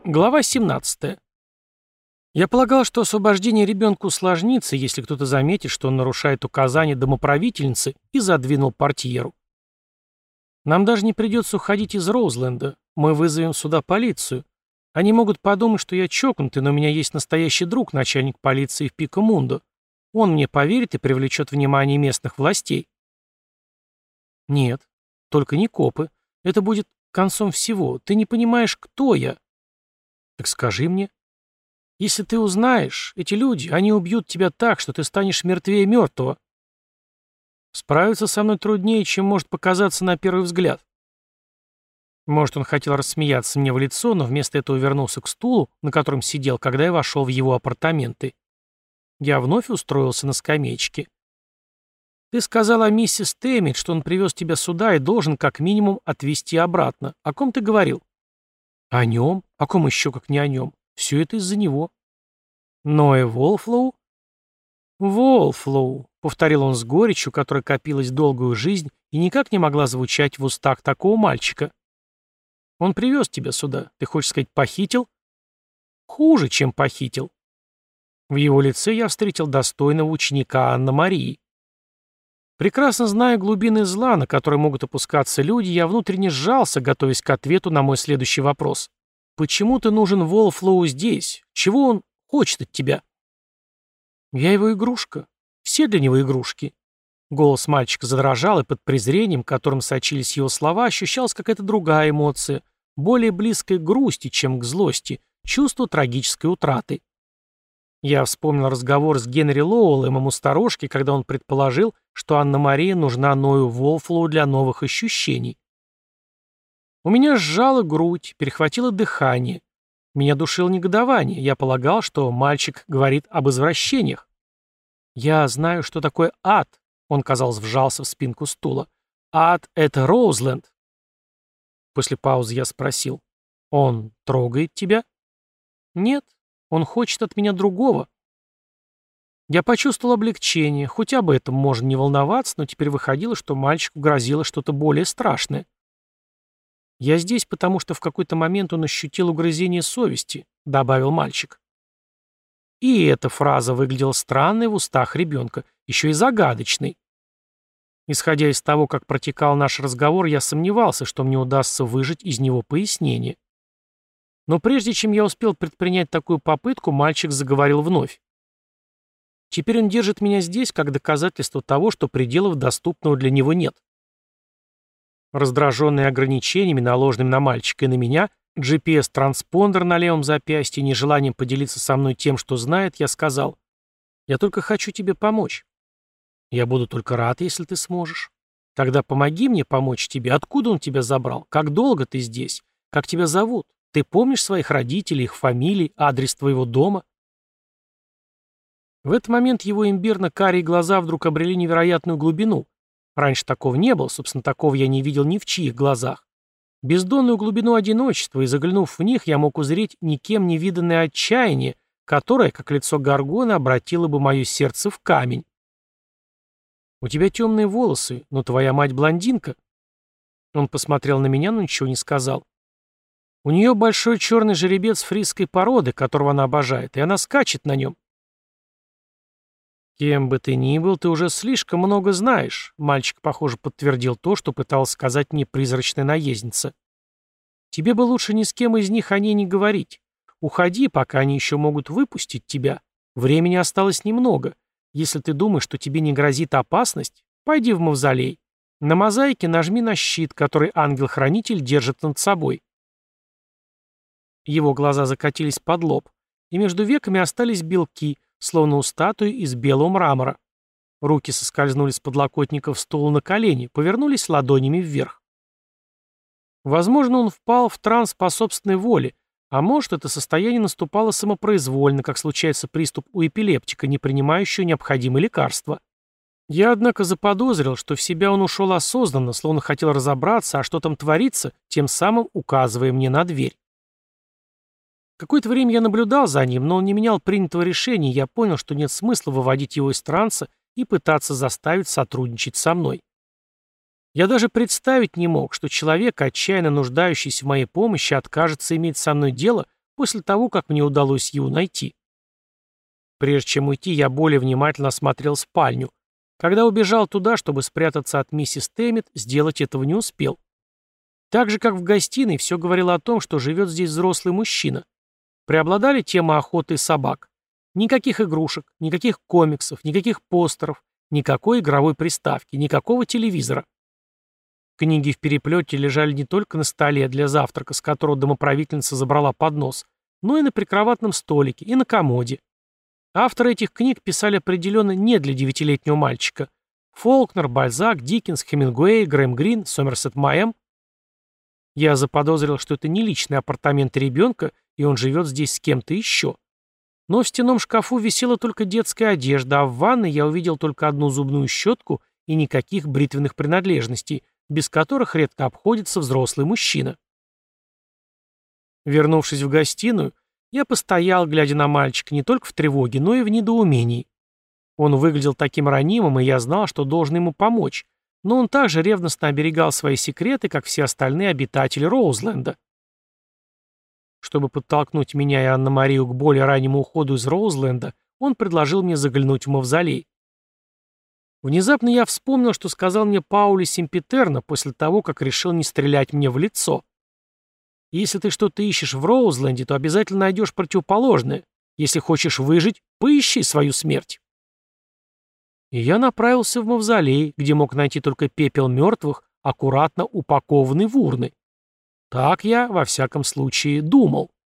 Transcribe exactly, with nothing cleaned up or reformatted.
Глава семнадцатая. Я полагал, что освобождение ребенка усложнится, если кто-то заметит, что он нарушает указания домоправительницы, и задвинул портьеру. Нам даже не придется уходить из Роузленда. Мы вызовем сюда полицию. Они могут подумать, что я чокнутый, но у меня есть настоящий друг, начальник полиции в Пикамундо. Он мне поверит и привлечет внимание местных властей. Нет, только не копы. Это будет концом всего. Ты не понимаешь, кто я. Так скажи мне. Если ты узнаешь, эти люди, они убьют тебя так, что ты станешь мертвее мертвого. Справиться со мной труднее, чем может показаться на первый взгляд. Может, он хотел рассмеяться мне в лицо, но вместо этого вернулся к стулу, на котором сидел, когда я вошел в его апартаменты. Я вновь устроился на скамеечке. Ты сказала миссис Тэммит, что он привез тебя сюда и должен как минимум отвезти обратно. О ком ты говорил? О нем? О ком еще, как не о нем? Все это из-за него. Ноэ Волфлоу? Волфлоу, повторил он с горечью, которая копилась долгую жизнь и никак не могла звучать в устах такого мальчика. Он привез тебя сюда. Ты хочешь сказать, похитил? Хуже, чем похитил. В его лице я встретил достойного ученика Анна-Марии. Прекрасно зная глубины зла, на которые могут опускаться люди, я внутренне сжался, готовясь к ответу на мой следующий вопрос. «Почему ты нужен Волфлоу здесь? Чего он хочет от тебя?» «Я его игрушка. Все для него игрушки». Голос мальчика задрожал, и под презрением, которым сочились его слова, ощущалась какая-то другая эмоция, более близкая к грусти, чем к злости, чувство трагической утраты. Я вспомнил разговор с Генри Лоуэллом ему сторожке, когда он предположил, что Анна-Мария нужна Ною Волфлоу для новых ощущений. У меня сжала грудь, перехватило дыхание. Меня душило негодование. Я полагал, что мальчик говорит об извращениях. «Я знаю, что такое ад», — он, казалось, вжался в спинку стула. «Ад — это Роузленд». После паузы я спросил. «Он трогает тебя?» «Нет. Он хочет от меня другого». Я почувствовал облегчение, хоть об этом можно не волноваться, но теперь выходило, что мальчику грозило что-то более страшное. «Я здесь, потому что в какой-то момент он ощутил угрызение совести», — добавил мальчик. И эта фраза выглядела странной в устах ребенка, еще и загадочной. Исходя из того, как протекал наш разговор, я сомневался, что мне удастся выжать из него пояснение. Но прежде чем я успел предпринять такую попытку, мальчик заговорил вновь. Теперь он держит меня здесь как доказательство того, что пределов доступного для него нет. Раздраженный ограничениями, наложенными на мальчика и на меня, джи пи эс-транспондер на левом запястье, нежеланием поделиться со мной тем, что знает, я сказал: «Я только хочу тебе помочь». «Я буду только рад, если ты сможешь». «Тогда помоги мне помочь тебе. Откуда он тебя забрал? Как долго ты здесь? Как тебя зовут? Ты помнишь своих родителей, их фамилии, адрес твоего дома?» В этот момент его имбирно-карие глаза вдруг обрели невероятную глубину. Раньше такого не было, собственно, такого я не видел ни в чьих глазах. Бездонную глубину одиночества, и заглянув в них, я мог узреть никем не виданное отчаяние, которое, как лицо Горгона, обратило бы мое сердце в камень. «У тебя темные волосы, но твоя мать блондинка». Он посмотрел на меня, но ничего не сказал. «У нее большой черный жеребец фрисской породы, которого она обожает, и она скачет на нем». «Кем бы ты ни был, ты уже слишком много знаешь», — мальчик, похоже, подтвердил то, что пыталась сказать мне призрачная наездница. «Тебе бы лучше ни с кем из них о ней не говорить. Уходи, пока они еще могут выпустить тебя. Времени осталось немного. Если ты думаешь, что тебе не грозит опасность, пойди в мавзолей. На мозаике нажми на щит, который ангел-хранитель держит над собой». Его глаза закатились под лоб, и между веками остались белки, словно у статуи из белого мрамора. Руки соскользнули с подлокотников стула на колени, повернулись ладонями вверх. Возможно, он впал в транс по собственной воле, а может, это состояние наступало самопроизвольно, как случается приступ у эпилептика, не принимающего необходимые лекарства. Я, однако, заподозрил, что в себя он ушел осознанно, словно хотел разобраться, а что там творится, тем самым указывая мне на дверь. Какое-то время я наблюдал за ним, но он не менял принятого решения, и я понял, что нет смысла выводить его из транса и пытаться заставить сотрудничать со мной. Я даже представить не мог, что человек, отчаянно нуждающийся в моей помощи, откажется иметь со мной дело после того, как мне удалось его найти. Прежде чем уйти, я более внимательно осмотрел спальню. Когда убежал туда, чтобы спрятаться от миссис Тэммит, сделать этого не успел. Так же, как в гостиной, все говорило о том, что живет здесь взрослый мужчина. Преобладали темы охоты и собак. Никаких игрушек, никаких комиксов, никаких постеров, никакой игровой приставки, никакого телевизора. Книги в переплете лежали не только на столе для завтрака, с которого домоправительница забрала поднос, но и на прикроватном столике, и на комоде. Авторы этих книг писали определенно не для девятилетнего мальчика. Фолкнер, Бальзак, Диккенс, Хемингуэй, Грэм Грин, Сомерсет Мэйм. Я заподозрил, что это не личные апартаменты ребенка, и он живет здесь с кем-то еще. Но в стенном шкафу висела только детская одежда, а в ванной я увидел только одну зубную щетку и никаких бритвенных принадлежностей, без которых редко обходится взрослый мужчина. Вернувшись в гостиную, я постоял, глядя на мальчика, не только в тревоге, но и в недоумении. Он выглядел таким ранимым, и я знал, что должен ему помочь, но он также ревностно оберегал свои секреты, как все остальные обитатели Роузленда. Чтобы подтолкнуть меня и Анна-Марию к более раннему уходу из Роузленда, он предложил мне заглянуть в мавзолей. Внезапно я вспомнил, что сказал мне Паули Семпетерно после того, как решил не стрелять мне в лицо. Если ты что-то ищешь в Роузленде, то обязательно найдешь противоположное. Если хочешь выжить, поищи свою смерть. И я направился в мавзолей, где мог найти только пепел мертвых, аккуратно упакованный в урны. Так я, во всяком случае, думал.